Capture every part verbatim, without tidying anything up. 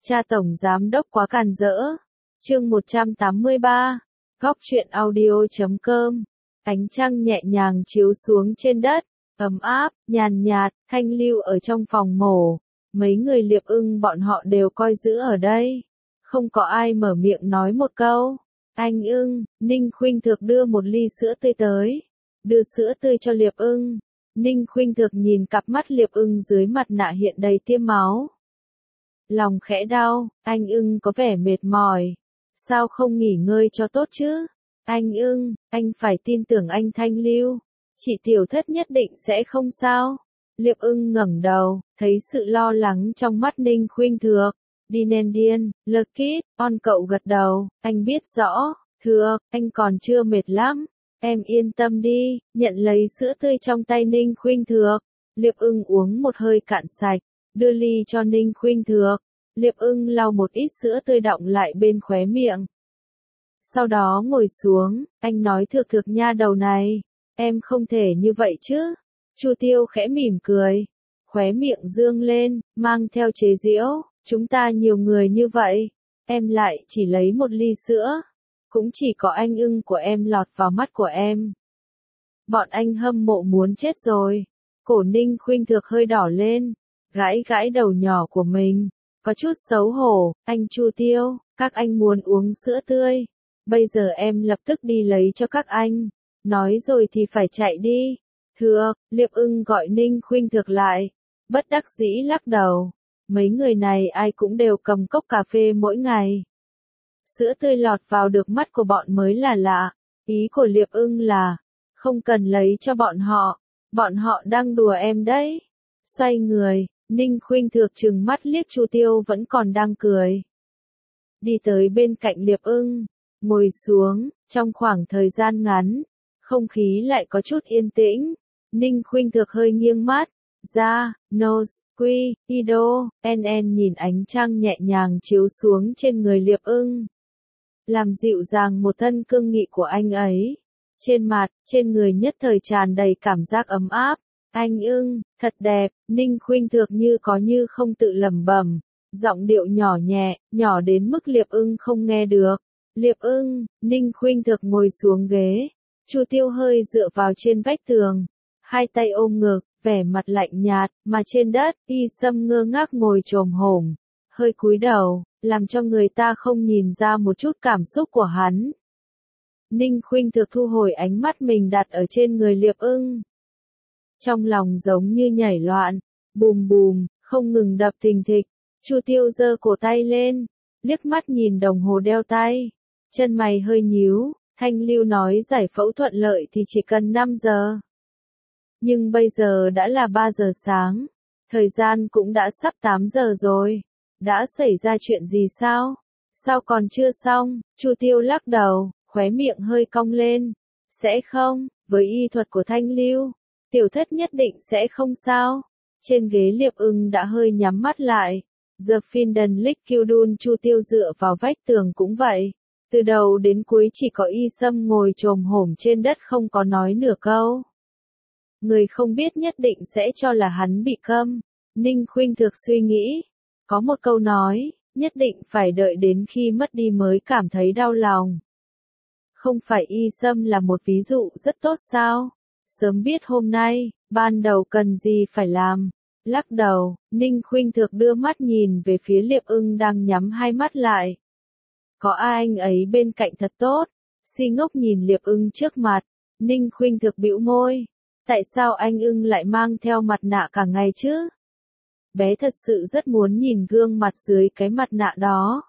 Cha tổng giám đốc quá càn rỡ. Chương một trăm tám mươi ba. Góc truyện audio chấm com. Ánh trăng nhẹ nhàng chiếu xuống trên đất, ấm áp, nhàn nhạt, thanh lưu ở trong phòng mổ. Mấy người Liệp Ưng bọn họ đều coi giữ ở đây. Không có ai mở miệng nói một câu. Anh Ưng, Ninh Khuynh Thược đưa một ly sữa tươi tới. Đưa sữa tươi cho Liệp Ưng. Ninh Khuynh Thược nhìn cặp mắt Liệp Ưng dưới mặt nạ hiện đầy tiêm máu. Lòng khẽ đau, anh Ưng có vẻ mệt mỏi. Sao không nghỉ ngơi cho tốt chứ? Anh Ưng, anh phải tin tưởng anh Thanh Lưu. Chị Tiểu Thất nhất định sẽ không sao. Liệp Ưng ngẩng đầu, thấy sự lo lắng trong mắt Ninh Khuynh Thược. Đi nên điên, Lucky, on cậu gật đầu, anh biết rõ. Thược, anh còn chưa mệt lắm. Em yên tâm đi, nhận lấy sữa tươi trong tay Ninh Khuynh Thược. Liệp Ưng uống một hơi cạn sạch, đưa ly cho Ninh Khuynh Thược. Liệp Ưng lau một ít sữa tươi đọng lại bên khóe miệng. Sau đó ngồi xuống, anh nói Thược Thược nha đầu này, em không thể như vậy chứ. Chu Tiêu khẽ mỉm cười, khóe miệng dương lên, mang theo chế giễu, chúng ta nhiều người như vậy, em lại chỉ lấy một ly sữa, cũng chỉ có anh Ưng của em lọt vào mắt của em. Bọn anh hâm mộ muốn chết rồi. Cổ Ninh Khuynh Thược hơi đỏ lên, gãi gãi đầu nhỏ của mình, có chút xấu hổ. Anh Chu Tiêu, các anh muốn uống sữa tươi, bây giờ em lập tức đi lấy cho các anh. Nói rồi thì phải chạy đi. Thược, Liệp Ưng gọi Ninh Khuynh Thược lại, bất đắc dĩ lắc đầu. Mấy người này ai cũng đều cầm cốc cà phê mỗi ngày. Sữa tươi lọt vào được mắt của bọn mới là lạ. Ý của Liệp Ưng là, không cần lấy cho bọn họ, bọn họ đang đùa em đấy. Xoay người, Ninh Khuynh Thược trừng mắt liếc Chu Tiêu vẫn còn đang cười. Đi tới bên cạnh Liệp Ưng, ngồi xuống, trong khoảng thời gian ngắn, không khí lại có chút yên tĩnh. Ninh Khuynh Thược hơi nghiêng mắt ra, nose, quy, ido, en nhìn ánh trăng nhẹ nhàng chiếu xuống trên người Liệp Ưng. Làm dịu dàng một thân cương nghị của anh ấy. Trên mặt, trên người nhất thời tràn đầy cảm giác ấm áp. Anh Ưng, thật đẹp. Ninh Khuynh Thược như có như không tự lẩm bẩm, giọng điệu nhỏ nhẹ, nhỏ đến mức Liệp Ưng không nghe được. Liệp Ưng, Ninh Khuynh Thược ngồi xuống ghế. Chu Tiêu hơi dựa vào trên vách tường, hai tay ôm ngực, vẻ mặt lạnh nhạt, mà trên đất, Y Sâm ngơ ngác ngồi chồm hổm, hơi cúi đầu, làm cho người ta không nhìn ra một chút cảm xúc của hắn. Ninh Khuynh Thược thu hồi ánh mắt mình đặt ở trên người Liệp Ưng. Trong lòng giống như nhảy loạn, bùm bùm, không ngừng đập thình thịch. Chu Tiêu giơ cổ tay lên, liếc mắt nhìn đồng hồ đeo tay, chân mày hơi nhíu. Thanh Lưu nói giải phẫu thuận lợi thì chỉ cần năm giờ. Nhưng bây giờ đã là ba giờ sáng, thời gian cũng đã sắp tám giờ rồi. Đã xảy ra chuyện gì sao? Sao còn chưa xong? Chu Tiêu lắc đầu, khóe miệng hơi cong lên. Sẽ không, với y thuật của Thanh Lưu, Tiểu Thất nhất định sẽ không sao. Trên ghế Liệp Ưng đã hơi nhắm mắt lại. The Finden Lickudun Chu Tiêu dựa vào vách tường cũng vậy. Từ đầu đến cuối chỉ có Y Sâm ngồi chồm hổm trên đất không có nói nửa câu. Người không biết nhất định sẽ cho là hắn bị câm. Ninh Khuynh Thược suy nghĩ. Có một câu nói, nhất định phải đợi đến khi mất đi mới cảm thấy đau lòng. Không phải Y Sâm là một ví dụ rất tốt sao? Sớm biết hôm nay, ban đầu cần gì phải làm. Lắc đầu, Ninh Khuynh Thược đưa mắt nhìn về phía Liệp Ưng đang nhắm hai mắt lại. Có ai anh ấy bên cạnh thật tốt. Si ngốc nhìn Liệp Ưng trước mặt. Ninh Khuynh Thược bĩu môi. Tại sao anh Ưng lại mang theo mặt nạ cả ngày chứ? Bé thật sự rất muốn nhìn gương mặt dưới cái mặt nạ đó.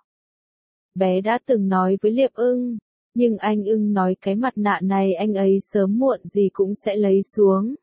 Bé đã từng nói với Liệp Ưng, nhưng anh Ưng nói cái mặt nạ này anh ấy sớm muộn gì cũng sẽ lấy xuống.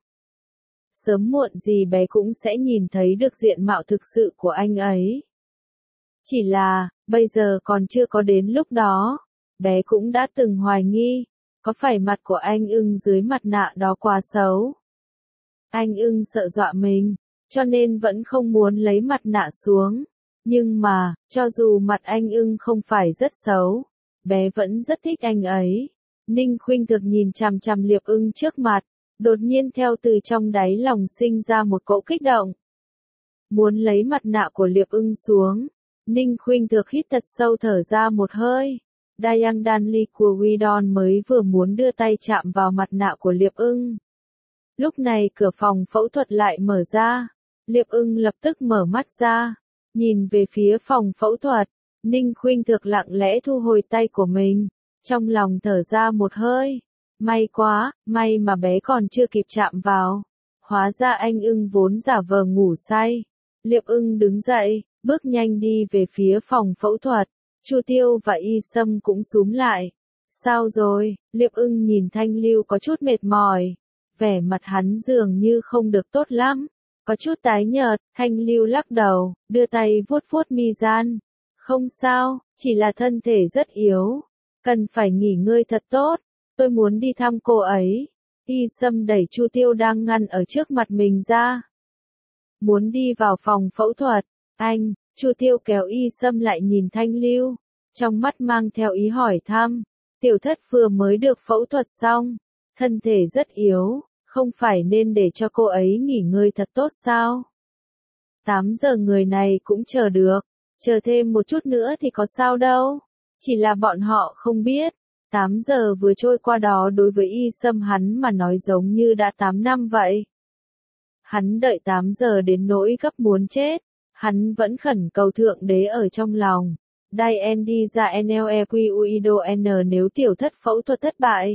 Sớm muộn gì bé cũng sẽ nhìn thấy được diện mạo thực sự của anh ấy. Chỉ là, bây giờ còn chưa có đến lúc đó, bé cũng đã từng hoài nghi, có phải mặt của anh Ưng dưới mặt nạ đó quá xấu? Anh Ưng sợ dọa mình, cho nên vẫn không muốn lấy mặt nạ xuống. Nhưng mà, cho dù mặt anh Ưng không phải rất xấu, bé vẫn rất thích anh ấy. Ninh Khuynh Thược nhìn chằm chằm Liệp Ưng trước mặt, đột nhiên theo từ trong đáy lòng sinh ra một cỗ kích động. Muốn lấy mặt nạ của Liệp Ưng xuống, Ninh Khuynh Thực hít thật sâu thở ra một hơi. Dayang Danli của Widon mới vừa muốn đưa tay chạm vào mặt nạ của Liệp Ưng. Lúc này cửa phòng phẫu thuật lại mở ra. Liệp Ưng lập tức mở mắt ra, nhìn về phía phòng phẫu thuật. Ninh Khuynh Thực lặng lẽ thu hồi tay của mình, trong lòng thở ra một hơi. May quá, may mà bé còn chưa kịp chạm vào. Hóa ra anh Ưng vốn giả vờ ngủ say. Liệp Ưng đứng dậy, bước nhanh đi về phía phòng phẫu thuật. Chu Tiêu và Y Sâm cũng xúm lại. Sao rồi? Liệp Ưng nhìn Thanh Lưu có chút mệt mỏi. Vẻ mặt hắn dường như không được tốt lắm. Có chút tái nhợt, Thanh Lưu lắc đầu, đưa tay vuốt vuốt mi gian. Không sao, chỉ là thân thể rất yếu. Cần phải nghỉ ngơi thật tốt. Tôi muốn đi thăm cô ấy. Y Sâm đẩy Chu Tiêu đang ngăn ở trước mặt mình ra. Muốn đi vào phòng phẫu thuật. Anh, Chu Tiêu kéo Y Sâm lại nhìn Thanh Lưu. Trong mắt mang theo ý hỏi thăm. Tiểu thất vừa mới được phẫu thuật xong. Thân thể rất yếu. Không phải nên để cho cô ấy nghỉ ngơi thật tốt sao? tám giờ người này cũng chờ được. Chờ thêm một chút nữa thì có sao đâu. Chỉ là bọn họ không biết. tám giờ vừa trôi qua đó đối với Y Sâm hắn mà nói giống như đã tám năm vậy. Hắn đợi tám giờ đến nỗi gấp muốn chết. Hắn vẫn khẩn cầu thượng đế ở trong lòng. Dai N đi ra N L E Q U I D O N nếu tiểu thất phẫu thuật thất bại.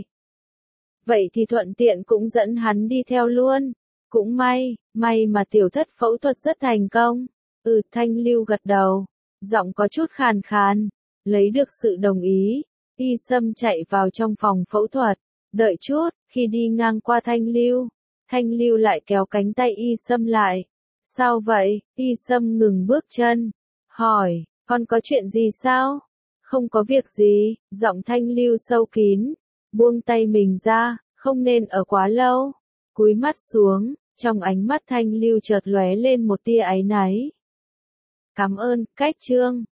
Vậy thì thuận tiện cũng dẫn hắn đi theo luôn. Cũng may, may mà tiểu thất phẫu thuật rất thành công. Ừ, Thanh Lưu gật đầu. Giọng có chút khàn khàn. Lấy được sự đồng ý. Y Sâm chạy vào trong phòng phẫu thuật. Đợi chút, khi đi ngang qua Thanh Lưu. Thanh Lưu lại kéo cánh tay Y Sâm lại. Sao vậy? Y Sâm ngừng bước chân. Hỏi, con có chuyện gì sao? Không có việc gì, giọng Thanh Lưu sâu kín. Buông tay mình ra, không nên ở quá lâu. Cúi mắt xuống, trong ánh mắt Thanh Lưu chợt lóe lên một tia áy náy. Cảm ơn, cách chương.